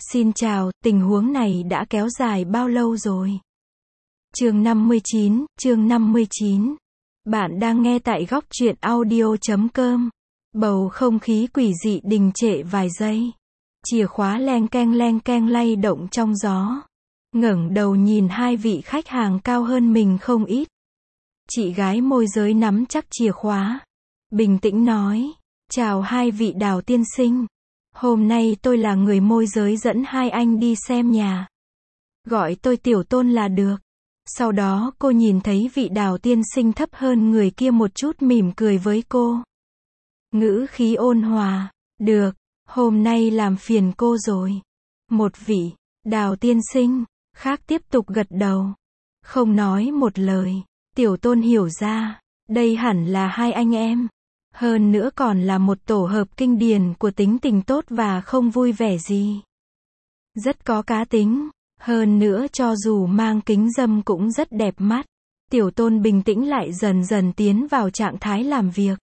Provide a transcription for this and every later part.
Xin chào, tình huống này đã kéo dài bao lâu rồi? Chương 59. Bạn đang nghe tại góc truyện audio.com. Bầu không khí quỷ dị đình trệ vài giây. Chìa khóa leng keng lay động trong gió. Ngẩng đầu nhìn hai vị khách hàng cao hơn mình không ít. Chị gái môi giới nắm chắc chìa khóa. Bình tĩnh nói, chào hai vị Đào tiên sinh. Hôm nay tôi là người môi giới dẫn hai anh đi xem nhà. Gọi tôi Tiểu Tôn là được. Sau đó cô nhìn thấy vị Đào tiên sinh thấp hơn người kia một chút mỉm cười với cô. Ngữ khí ôn hòa, được, hôm nay làm phiền cô rồi. Một vị, Đào tiên sinh, khác tiếp tục gật đầu. Không nói một lời, Tiểu Tôn hiểu ra, đây hẳn là hai anh em. Hơn nữa còn là một tổ hợp kinh điển của tính tình tốt và không vui vẻ gì. Rất có cá tính, hơn nữa cho dù mang kính râm cũng rất đẹp mắt. Tiểu Tôn bình tĩnh lại dần dần tiến vào trạng thái làm việc.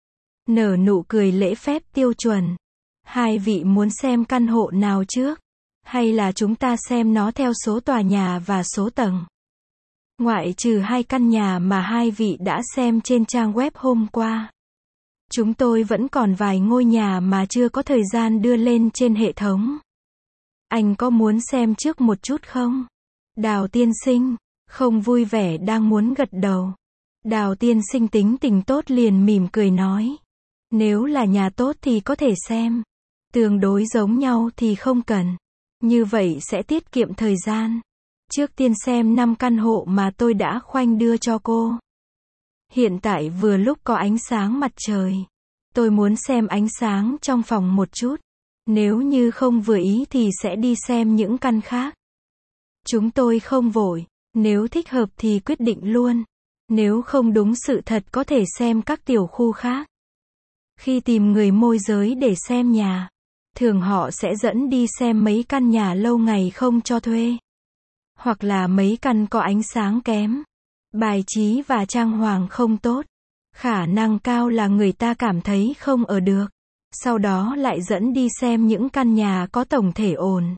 Nở nụ cười lễ phép tiêu chuẩn. Hai vị muốn xem căn hộ nào trước? Hay là chúng ta xem nó theo số tòa nhà và số tầng? Ngoại trừ hai căn nhà mà hai vị đã xem trên trang web hôm qua, chúng tôi vẫn còn vài ngôi nhà mà chưa có thời gian đưa lên trên hệ thống. Anh có muốn xem trước một chút không? Đào tiên sinh, không vui vẻ đang muốn gật đầu. Đào tiên sinh tính tình tốt liền mỉm cười nói. Nếu là nhà tốt thì có thể xem. Tương đối giống nhau thì không cần. Như vậy sẽ tiết kiệm thời gian. Trước tiên xem 5 căn hộ mà tôi đã khoanh đưa cho cô. Hiện tại vừa lúc có ánh sáng mặt trời. Tôi muốn xem ánh sáng trong phòng một chút. Nếu như không vừa ý thì sẽ đi xem những căn khác. Chúng tôi không vội. Nếu thích hợp thì quyết định luôn. Nếu không đúng sự thật có thể xem các tiểu khu khác. Khi tìm người môi giới để xem nhà, thường họ sẽ dẫn đi xem mấy căn nhà lâu ngày không cho thuê. Hoặc là mấy căn có ánh sáng kém, bài trí và trang hoàng không tốt. Khả năng cao là người ta cảm thấy không ở được. Sau đó lại dẫn đi xem những căn nhà có tổng thể ổn.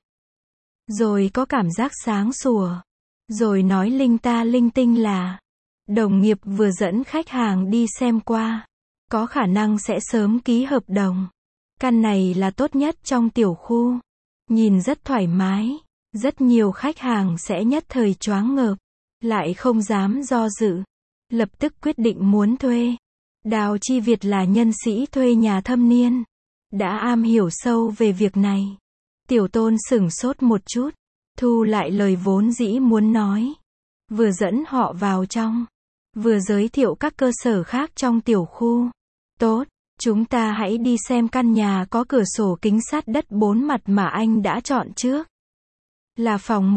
Rồi có cảm giác sáng sủa. Rồi nói linh ta linh tinh là đồng nghiệp vừa dẫn khách hàng đi xem qua. Có khả năng sẽ sớm ký hợp đồng. Căn này là tốt nhất trong tiểu khu. Nhìn rất thoải mái. Rất nhiều khách hàng sẽ nhất thời choáng ngợp. Lại không dám do dự. Lập tức quyết định muốn thuê. Đào Chi Việt là nhân sĩ thuê nhà thâm niên. Đã am hiểu sâu về việc này. Tiểu Tôn sửng sốt một chút. Thu lại lời vốn dĩ muốn nói. Vừa dẫn họ vào trong. Vừa giới thiệu các cơ sở khác trong tiểu khu. Tốt, chúng ta hãy đi xem căn nhà có cửa sổ kính sát đất 4 mặt mà anh đã chọn trước. Là phòng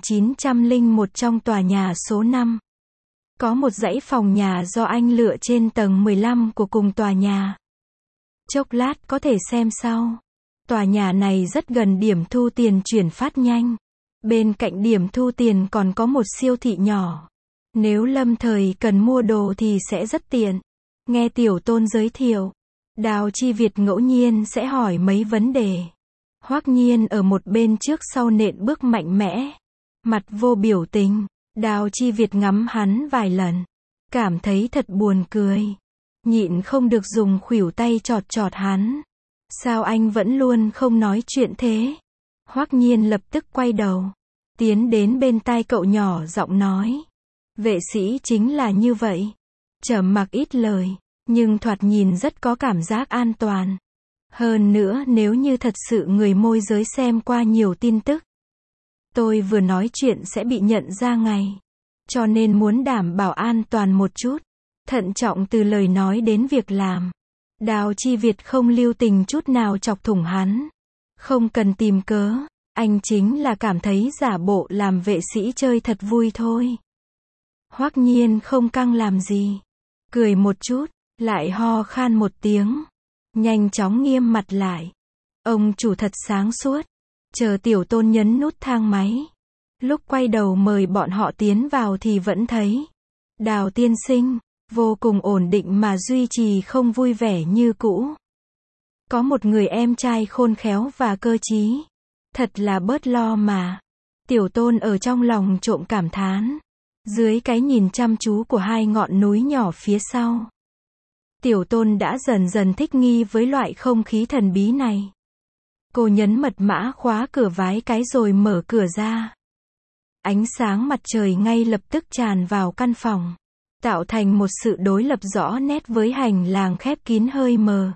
1901 trong tòa nhà số 5. Có một dãy phòng nhà do anh lựa trên tầng 15 của cùng tòa nhà. Chốc lát có thể xem sau. Tòa nhà này rất gần điểm thu tiền chuyển phát nhanh. Bên cạnh điểm thu tiền còn có một siêu thị nhỏ. Nếu lâm thời cần mua đồ thì sẽ rất tiện. Nghe Tiểu Tôn giới thiệu, Đào Chi Việt ngẫu nhiên sẽ hỏi mấy vấn đề. Hoắc Nhiên ở một bên trước sau nện bước mạnh mẽ. Mặt vô biểu tình. Đào Chi Việt ngắm hắn vài lần. Cảm thấy thật buồn cười. Nhịn không được dùng khuỷu tay chọt chọt hắn. Sao anh vẫn luôn không nói chuyện thế? Hoắc Nhiên lập tức quay đầu. Tiến đến bên tai cậu nhỏ giọng nói. Vệ sĩ chính là như vậy. Trầm mặc ít lời. Nhưng thoạt nhìn rất có cảm giác an toàn. Hơn nữa nếu như thật sự người môi giới xem qua nhiều tin tức. Tôi vừa nói chuyện sẽ bị nhận ra ngay. Cho nên muốn đảm bảo an toàn một chút. Thận trọng từ lời nói đến việc làm. Đào Chi Việt không lưu tình chút nào chọc thủng hắn. Không cần tìm cớ. Anh chính là cảm thấy giả bộ làm vệ sĩ chơi thật vui thôi. Hoắc Nhiên không căng làm gì. Cười một chút. Lại ho khan một tiếng. Nhanh chóng nghiêm mặt lại. Ông chủ thật sáng suốt. Chờ Tiểu Tôn nhấn nút thang máy. Lúc quay đầu mời bọn họ tiến vào thì vẫn thấy. Đào tiên sinh, vô cùng ổn định mà duy trì không vui vẻ như cũ. Có một người em trai khôn khéo và cơ trí. Thật là bớt lo mà. Tiểu Tôn ở trong lòng trộm cảm thán. Dưới cái nhìn chăm chú của hai ngọn núi nhỏ phía sau. Tiểu Tôn đã dần dần thích nghi với loại không khí thần bí này. Cô nhấn mật mã khóa cửa vái cái rồi mở cửa ra. Ánh sáng mặt trời ngay lập tức tràn vào căn phòng, tạo thành một sự đối lập rõ nét với hành lang khép kín hơi mờ.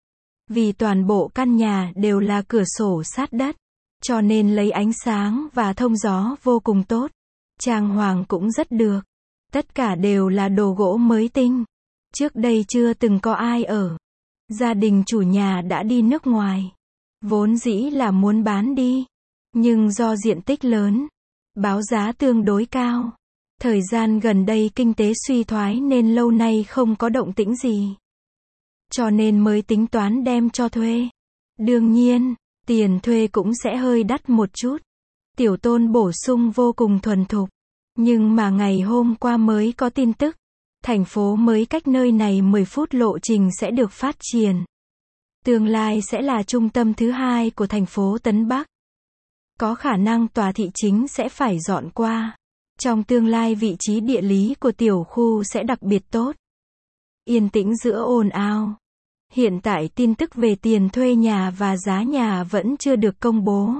Vì toàn bộ căn nhà đều là cửa sổ sát đất, cho nên lấy ánh sáng và thông gió vô cùng tốt. Trang hoàng cũng rất được. Tất cả đều là đồ gỗ mới tinh. Trước đây chưa từng có ai ở. Gia đình chủ nhà đã đi nước ngoài. Vốn dĩ là muốn bán đi. Nhưng do diện tích lớn, báo giá tương đối cao. Thời gian gần đây kinh tế suy thoái nên lâu nay không có động tĩnh gì. Cho nên mới tính toán đem cho thuê. Đương nhiên, tiền thuê cũng sẽ hơi đắt một chút. Tiểu Tôn bổ sung vô cùng thuần thục. Nhưng mà ngày hôm qua mới có tin tức. Thành phố mới cách nơi này 10 phút lộ trình sẽ được phát triển. Tương lai sẽ là trung tâm thứ hai của thành phố Tấn Bắc. Có khả năng tòa thị chính sẽ phải dọn qua. Trong tương lai vị trí địa lý của tiểu khu sẽ đặc biệt tốt. Yên tĩnh giữa ồn ào. Hiện tại tin tức về tiền thuê nhà và giá nhà vẫn chưa được công bố.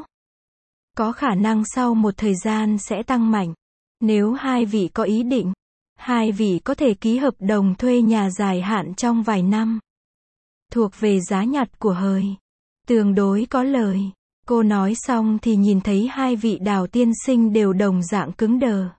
Có khả năng sau một thời gian sẽ tăng mạnh. Nếu hai vị có ý định, hai vị có thể ký hợp đồng thuê nhà dài hạn trong vài năm. Thuộc về giá nhặt của hời. Tương đối có lời. Cô nói xong thì nhìn thấy hai vị Đào tiên sinh đều đồng dạng cứng đờ.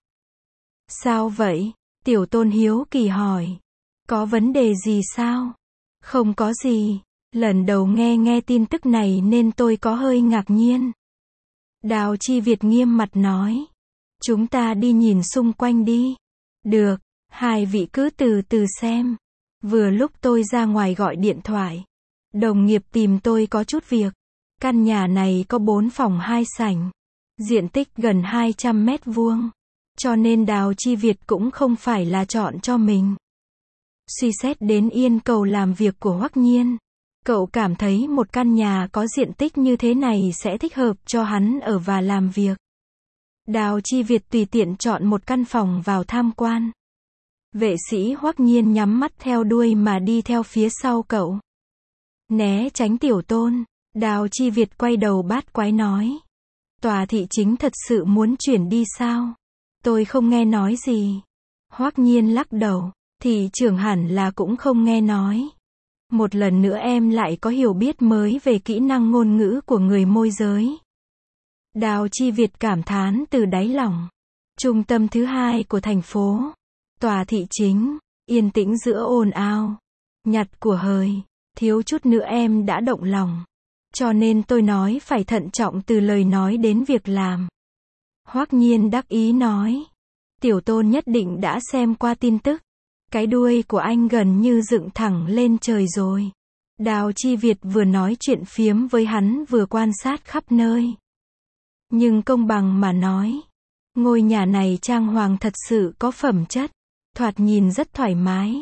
Sao vậy? Tiểu Tôn hiếu kỳ hỏi. Có vấn đề gì sao? Không có gì. Lần đầu nghe tin tức này nên tôi có hơi ngạc nhiên. Đào Chi Việt nghiêm mặt nói. Chúng ta đi nhìn xung quanh đi. Được, hai vị cứ từ từ xem. Vừa lúc tôi ra ngoài gọi điện thoại. Đồng nghiệp tìm tôi có chút việc. Căn nhà này có 4 phòng 2 sảnh. Diện tích gần 200 mét vuông. Cho nên Đào Chi Việt cũng không phải là chọn cho mình. Suy xét đến yêu cầu làm việc của Hoắc Nhiên. Cậu cảm thấy một căn nhà có diện tích như thế này sẽ thích hợp cho hắn ở và làm việc. Đào Chi Việt tùy tiện chọn một căn phòng vào tham quan. Vệ sĩ Hoắc Nhiên nhắm mắt theo đuôi mà đi theo phía sau cậu. Né tránh Tiểu Tôn. Đào Chi Việt quay đầu bát quái nói. Tòa thị chính thật sự muốn chuyển đi sao? Tôi không nghe nói gì. Hoắc Nhiên lắc đầu. Thị trưởng hẳn là cũng không nghe nói. Một lần nữa em lại có hiểu biết mới về kỹ năng ngôn ngữ của người môi giới. Đào Chi Việt cảm thán từ đáy lòng. Trung tâm thứ hai của thành phố. Tòa thị chính. Yên tĩnh giữa ồn ào. Nhặt của hời. Thiếu chút nữa em đã động lòng. Cho nên tôi nói phải thận trọng từ lời nói đến việc làm. Hoắc Nhiên đắc ý nói. Tiểu Tôn nhất định đã xem qua tin tức. Cái đuôi của anh gần như dựng thẳng lên trời rồi. Đào Chi Việt vừa nói chuyện phiếm với hắn vừa quan sát khắp nơi. Nhưng công bằng mà nói. Ngôi nhà này trang hoàng thật sự có phẩm chất. Thoạt nhìn rất thoải mái.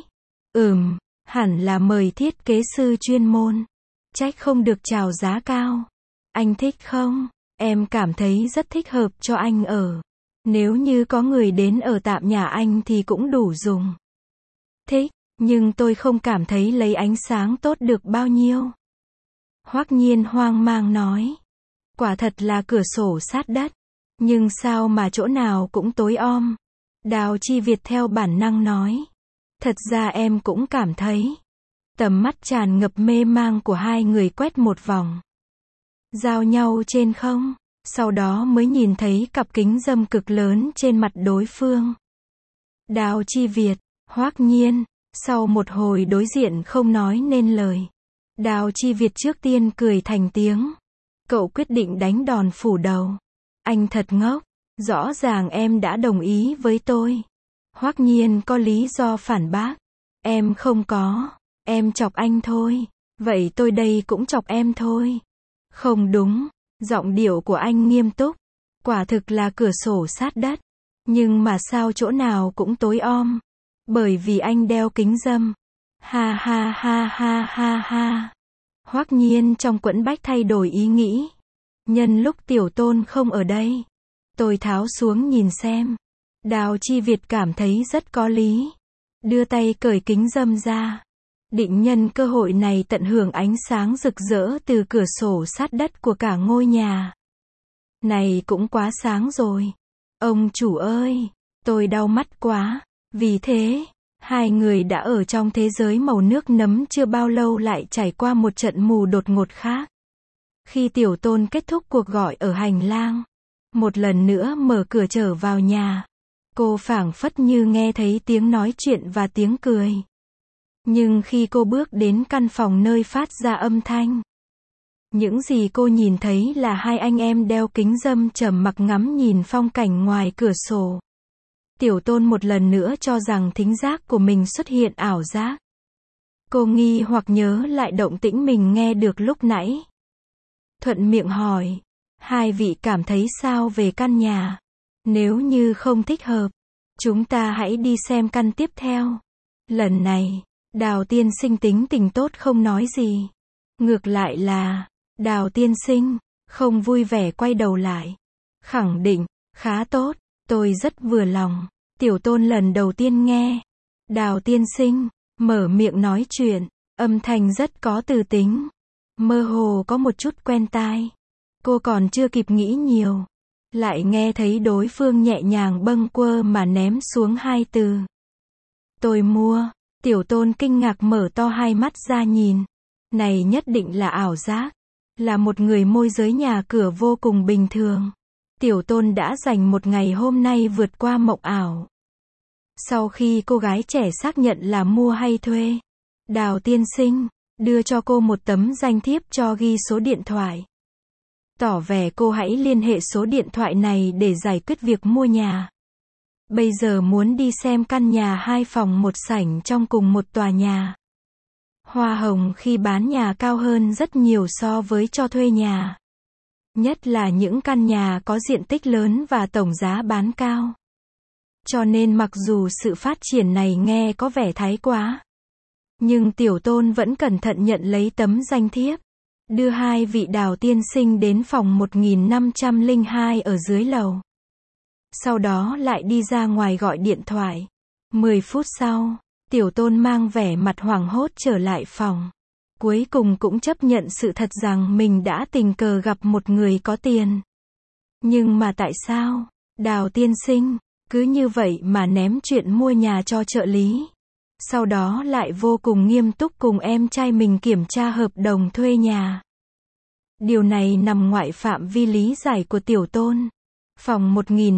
Hẳn là mời thiết kế sư chuyên môn. Trách không được chào giá cao. Anh thích không? Em cảm thấy rất thích hợp cho anh ở. Nếu như có người đến ở tạm nhà anh thì cũng đủ dùng. Thích, nhưng tôi không cảm thấy lấy ánh sáng tốt được bao nhiêu. Hoắc Nhiên hoang mang nói. Quả thật là cửa sổ sát đất. Nhưng sao mà chỗ nào cũng tối om. Đào Chi Việt theo bản năng nói. Thật ra em cũng cảm thấy. Tầm mắt tràn ngập mê mang của hai người quét một vòng. Giao nhau trên không. Sau đó mới nhìn thấy cặp kính râm cực lớn trên mặt đối phương. Đào Chi Việt, Hoắc Nhiên. Sau một hồi đối diện không nói nên lời. Đào Chi Việt trước tiên cười thành tiếng. Cậu quyết định đánh đòn phủ đầu. Anh thật ngốc. Rõ ràng em đã đồng ý với tôi. Hoắc Nhiên có lý do phản bác. Em không có. Em chọc anh thôi. Vậy tôi đây cũng chọc em thôi. Không đúng. Giọng điệu của anh nghiêm túc. Quả thực là cửa sổ sát đất. Nhưng mà sao chỗ nào cũng tối om. Bởi vì anh đeo kính râm. Ha ha ha ha ha ha. Hoắc Nhiên trong quẫn bách thay đổi ý nghĩ. Nhân lúc Tiểu Tôn không ở đây, tôi tháo xuống nhìn xem. Đào Chi Việt cảm thấy rất có lý. Đưa tay cởi kính râm ra. Định nhân cơ hội này tận hưởng ánh sáng rực rỡ từ cửa sổ sát đất của cả ngôi nhà. Này cũng quá sáng rồi. Ông chủ ơi, tôi đau mắt quá. Vì thế, hai người đã ở trong thế giới màu nước nấm chưa bao lâu lại trải qua một trận mù đột ngột khác. Khi Tiểu Tôn kết thúc cuộc gọi ở hành lang, một lần nữa mở cửa trở vào nhà, cô phảng phất như nghe thấy tiếng nói chuyện và tiếng cười. Nhưng khi cô bước đến căn phòng nơi phát ra âm thanh, những gì cô nhìn thấy là hai anh em đeo kính râm trầm mặc ngắm nhìn phong cảnh ngoài cửa sổ. Tiểu Tôn một lần nữa cho rằng thính giác của mình xuất hiện ảo giác. Cô nghi hoặc nhớ lại động tĩnh mình nghe được lúc nãy. Thuận miệng hỏi, hai vị cảm thấy sao về căn nhà? Nếu như không thích hợp, chúng ta hãy đi xem căn tiếp theo. Lần này, Đào tiên sinh tính tình tốt không nói gì. Ngược lại là, Đào tiên sinh, không vui vẻ quay đầu lại. Khẳng định, khá tốt, tôi rất vừa lòng. Tiểu Tôn lần đầu tiên nghe. Đào tiên sinh, mở miệng nói chuyện, âm thanh rất có từ tính. Mơ hồ có một chút quen tai. Cô còn chưa kịp nghĩ nhiều. Lại nghe thấy đối phương nhẹ nhàng bâng quơ mà ném xuống hai từ. Tôi mua. Tiểu Tôn kinh ngạc mở to hai mắt ra nhìn. Này nhất định là ảo giác. Là một người môi giới nhà cửa vô cùng bình thường. Tiểu Tôn đã dành một ngày hôm nay vượt qua mộng ảo. Sau khi cô gái trẻ xác nhận là mua hay thuê, Đào tiên sinh đưa cho cô một tấm danh thiếp cho ghi số điện thoại. Tỏ vẻ cô hãy liên hệ số điện thoại này để giải quyết việc mua nhà. Bây giờ muốn đi xem căn nhà 2 phòng 1 sảnh trong cùng một tòa nhà. Hoa hồng khi bán nhà cao hơn rất nhiều so với cho thuê nhà. Nhất là những căn nhà có diện tích lớn và tổng giá bán cao. Cho nên mặc dù sự phát triển này nghe có vẻ thái quá, nhưng Tiểu Tôn vẫn cẩn thận nhận lấy tấm danh thiếp. Đưa hai vị Đào tiên sinh đến phòng 1502 ở dưới lầu. Sau đó lại đi ra ngoài gọi điện thoại. 10 phút sau, Tiểu Tôn mang vẻ mặt hoảng hốt trở lại phòng. Cuối cùng cũng chấp nhận sự thật rằng mình đã tình cờ gặp một người có tiền. Nhưng mà tại sao, Đào tiên sinh, cứ như vậy mà ném chuyện mua nhà cho trợ lý? Sau đó lại vô cùng nghiêm túc cùng em trai mình kiểm tra hợp đồng thuê nhà. Điều này nằm ngoại phạm vi lý giải của Tiểu Tôn. Phòng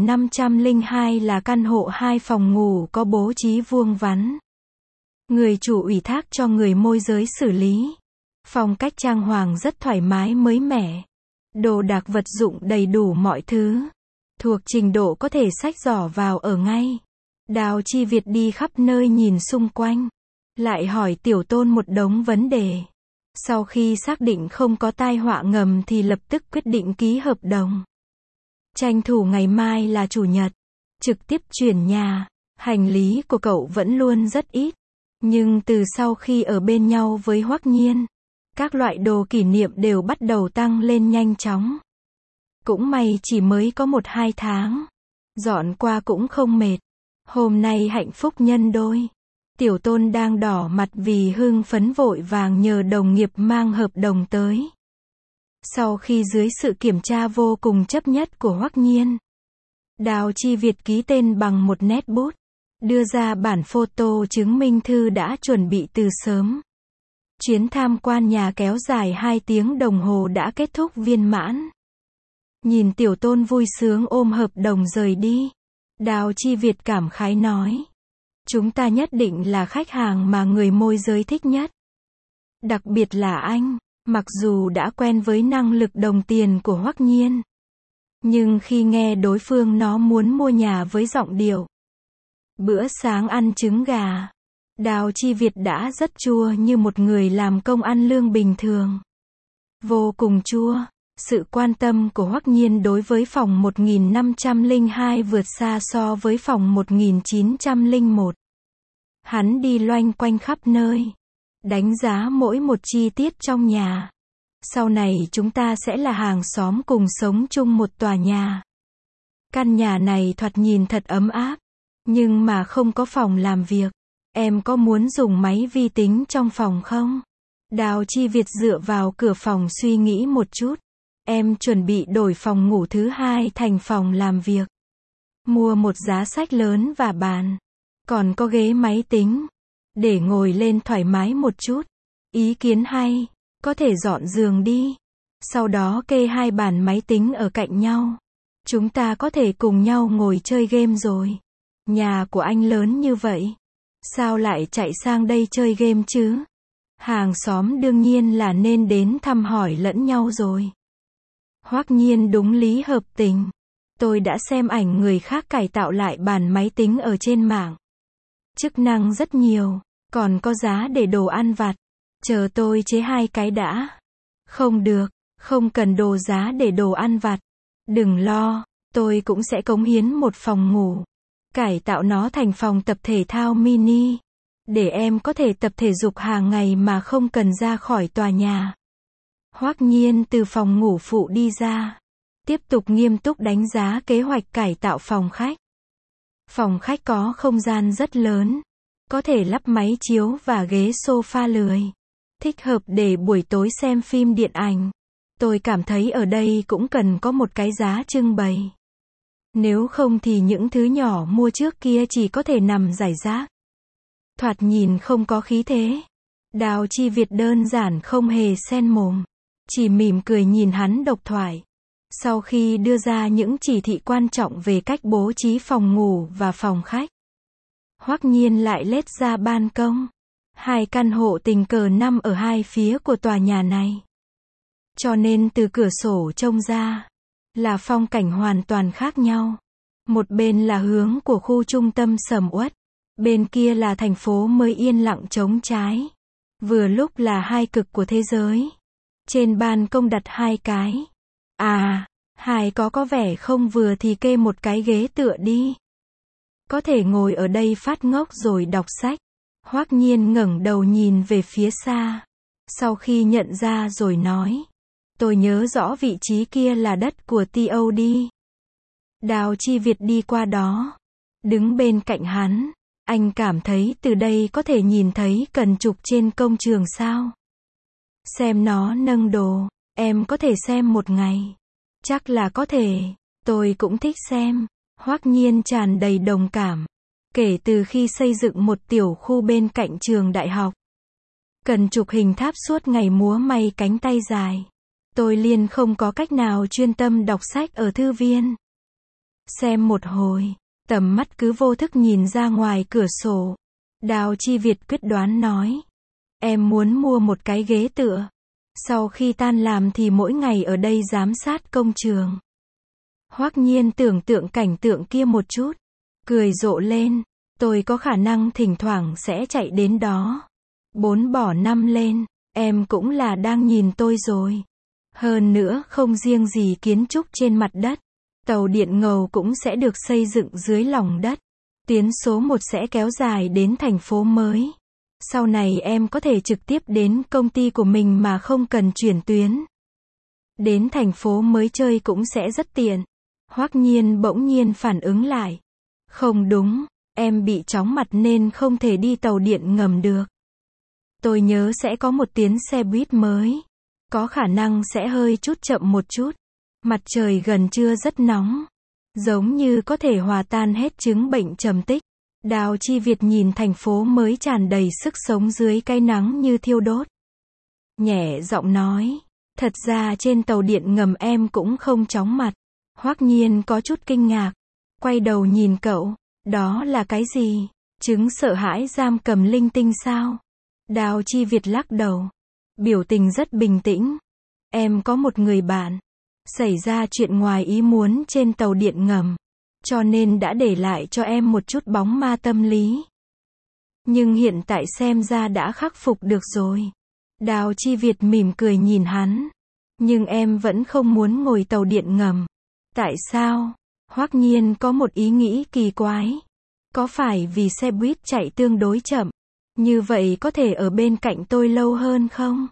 1502 là căn hộ 2 phòng ngủ có bố trí vuông vắn. Người chủ ủy thác cho người môi giới xử lý. Phong cách trang hoàng rất thoải mái mới mẻ. Đồ đạc vật dụng đầy đủ mọi thứ. Thuộc trình độ có thể xách giỏ vào ở ngay. Đào Chi Việt đi khắp nơi nhìn xung quanh. Lại hỏi Tiểu Tôn một đống vấn đề. Sau khi xác định không có tai họa ngầm thì lập tức quyết định ký hợp đồng. Tranh thủ ngày mai là chủ nhật. Trực tiếp chuyển nhà. Hành lý của cậu vẫn luôn rất ít. Nhưng từ sau khi ở bên nhau với Hoắc Nhiên, các loại đồ kỷ niệm đều bắt đầu tăng lên nhanh chóng. Cũng may chỉ mới có 1-2 tháng. Dọn qua cũng không mệt. Hôm nay hạnh phúc nhân đôi. Tiểu Tôn đang đỏ mặt vì hưng phấn vội vàng nhờ đồng nghiệp mang hợp đồng tới. Sau khi dưới sự kiểm tra vô cùng chấp nhất của Hoắc Nhiên, Đào Chi Việt ký tên bằng một nét bút, đưa ra bản photo chứng minh thư đã chuẩn bị từ sớm. Chuyến tham quan nhà kéo dài 2 tiếng đồng hồ đã kết thúc viên mãn. Nhìn Tiểu Tôn vui sướng ôm hợp đồng rời đi, Đào Chi Việt cảm khái nói. Chúng ta nhất định là khách hàng mà người môi giới thích nhất. Đặc biệt là anh, mặc dù đã quen với năng lực đồng tiền của Hoắc Nhiên. Nhưng khi nghe đối phương nó muốn mua nhà với giọng điệu bữa sáng ăn trứng gà, Đào Chi Việt đã rất chua như một người làm công ăn lương bình thường. Vô cùng chua. Sự quan tâm của Hoắc Nhiên đối với phòng 1502 vượt xa so với phòng 1901. Hắn đi loanh quanh khắp nơi, đánh giá mỗi một chi tiết trong nhà. Sau này chúng ta sẽ là hàng xóm cùng sống chung một tòa nhà. Căn nhà này thoạt nhìn thật ấm áp, nhưng mà không có phòng làm việc. Em có muốn dùng máy vi tính trong phòng không? Đào Chi Việt dựa vào cửa phòng suy nghĩ một chút. Em chuẩn bị đổi phòng ngủ thứ hai thành phòng làm việc. Mua một giá sách lớn và bàn. Còn có ghế máy tính. Để ngồi lên thoải mái một chút. Ý kiến hay. Có thể dọn giường đi. Sau đó kê hai bàn máy tính ở cạnh nhau. Chúng ta có thể cùng nhau ngồi chơi game rồi. Nhà của anh lớn như vậy. Sao lại chạy sang đây chơi game chứ? Hàng xóm đương nhiên là nên đến thăm hỏi lẫn nhau rồi. Hoắc Nhiên đúng lý hợp tình. Tôi đã xem ảnh người khác cải tạo lại bàn máy tính ở trên mạng. Chức năng rất nhiều, còn có giá để đồ ăn vặt. Chờ tôi chế hai cái đã. Không được, không cần đồ giá để đồ ăn vặt. Đừng lo, tôi cũng sẽ cống hiến một phòng ngủ. Cải tạo nó thành phòng tập thể thao mini. Để em có thể tập thể dục hàng ngày mà không cần ra khỏi tòa nhà. Hoắc Nhiên từ phòng ngủ phụ đi ra. Tiếp tục nghiêm túc đánh giá kế hoạch cải tạo phòng khách. Phòng khách có không gian rất lớn. Có thể lắp máy chiếu và ghế sofa lười. Thích hợp để buổi tối xem phim điện ảnh. Tôi cảm thấy ở đây cũng cần có một cái giá trưng bày. Nếu không thì những thứ nhỏ mua trước kia chỉ có thể nằm rải rác. Thoạt nhìn không có khí thế. Đào Chi Việt đơn giản không hề sen mồm. Chỉ mỉm cười nhìn hắn độc thoại. Sau khi đưa ra những chỉ thị quan trọng về cách bố trí phòng ngủ và phòng khách, Hoắc Nhiên lại lết ra ban công. Hai căn hộ tình cờ nằm ở hai phía của tòa nhà này. Cho nên từ cửa sổ trông ra, là phong cảnh hoàn toàn khác nhau. Một bên là hướng của khu trung tâm sầm uất. Bên kia là thành phố mới yên lặng trống trái. Vừa lúc là hai cực của thế giới. Trên ban công đặt hai cái. Hai có vẻ không vừa thì kê một cái ghế tựa đi. Có thể ngồi ở đây phát ngốc rồi đọc sách. Hoắc Nhiên ngẩng đầu nhìn về phía xa. Sau khi nhận ra rồi nói. Tôi nhớ rõ vị trí kia là đất của TOD. Đào Chi Việt đi qua đó. Đứng bên cạnh hắn. Anh cảm thấy từ đây có thể nhìn thấy cần trục trên công trường sao? Xem nó nâng đồ. Em có thể xem một ngày. Chắc là có thể. Tôi cũng thích xem. Hoắc Nhiên tràn đầy đồng cảm. Kể từ khi xây dựng một tiểu khu bên cạnh trường đại học. Cần chụp hình tháp suốt ngày múa may cánh tay dài. Tôi liền không có cách nào chuyên tâm đọc sách ở thư viên. Xem một hồi, tầm mắt cứ vô thức nhìn ra ngoài cửa sổ. Đào Chi Việt quyết đoán nói. Em muốn mua một cái ghế tựa. Sau khi tan làm thì mỗi ngày ở đây giám sát công trường. Hoắc Nhiên tưởng tượng cảnh tượng kia một chút. Cười rộ lên. Tôi có khả năng thỉnh thoảng sẽ chạy đến đó. 4 bỏ 5 lên. Em cũng là đang nhìn tôi rồi. Hơn nữa không riêng gì kiến trúc trên mặt đất. Tàu điện ngầm cũng sẽ được xây dựng dưới lòng đất. Tuyến số 1 sẽ kéo dài đến thành phố mới. Sau này em có thể trực tiếp đến công ty của mình mà không cần chuyển tuyến. Đến thành phố mới chơi cũng sẽ rất tiện. Hoắc Nhiên bỗng nhiên phản ứng lại. Không đúng, em bị chóng mặt nên không thể đi tàu điện ngầm được. Tôi nhớ sẽ có một tuyến xe buýt mới. Có khả năng sẽ hơi chút chậm một chút. Mặt trời gần trưa rất nóng. Giống như có thể hòa tan hết chứng bệnh trầm tích. Đào Chi Việt nhìn thành phố mới tràn đầy sức sống dưới cái nắng như thiêu đốt. Nhẹ giọng nói. Thật ra trên tàu điện ngầm em cũng không chóng mặt. Hoắc Nhiên có chút kinh ngạc. Quay đầu nhìn cậu. Đó là cái gì? Chứng sợ hãi giam cầm linh tinh sao? Đào Chi Việt lắc đầu. Biểu tình rất bình tĩnh. Em có một người bạn. Xảy ra chuyện ngoài ý muốn trên tàu điện ngầm. Cho nên đã để lại cho em một chút bóng ma tâm lý. Nhưng hiện tại xem ra đã khắc phục được rồi. Đào Chi Việt mỉm cười nhìn hắn. Nhưng em vẫn không muốn ngồi tàu điện ngầm. Tại sao? Hoắc Nhiên có một ý nghĩ kỳ quái. Có phải vì xe buýt chạy tương đối chậm? Như vậy có thể ở bên cạnh tôi lâu hơn không?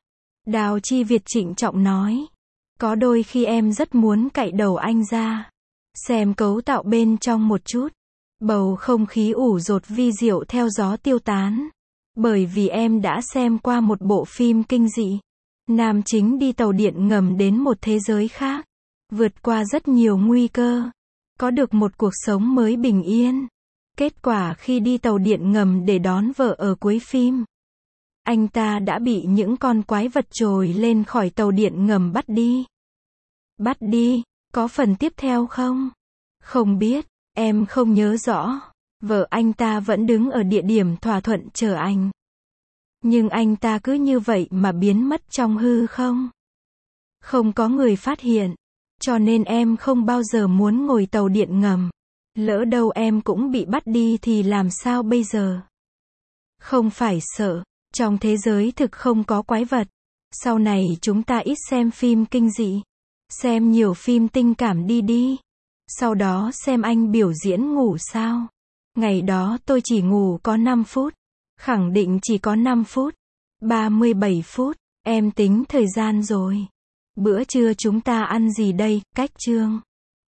Đào Chi Việt trịnh trọng nói. Có đôi khi em rất muốn cạy đầu anh ra, xem cấu tạo bên trong một chút. Bầu không khí ủ dột vi diệu theo gió tiêu tán. Bởi vì em đã xem qua một bộ phim kinh dị. Nam chính đi tàu điện ngầm đến một thế giới khác, vượt qua rất nhiều nguy cơ, có được một cuộc sống mới bình yên. Kết quả khi đi tàu điện ngầm để đón vợ ở cuối phim, anh ta đã bị những con quái vật trồi lên khỏi tàu điện ngầm bắt đi. Bắt đi, có phần tiếp theo không? Không biết, em không nhớ rõ. Vợ anh ta vẫn đứng ở địa điểm thỏa thuận chờ anh. Nhưng anh ta cứ như vậy mà biến mất trong hư không. Không có người phát hiện. Cho nên em không bao giờ muốn ngồi tàu điện ngầm. Lỡ đâu em cũng bị bắt đi thì làm sao bây giờ? Không phải sợ. Trong thế giới thực không có quái vật. Sau này chúng ta ít xem phim kinh dị. Xem nhiều phim tình cảm đi. Sau đó xem anh biểu diễn ngủ sao. Ngày đó tôi chỉ ngủ có 5 phút. Khẳng định chỉ có 5 phút. 37 phút. Em tính thời gian rồi. Bữa trưa chúng ta ăn gì đây, Cách Trương?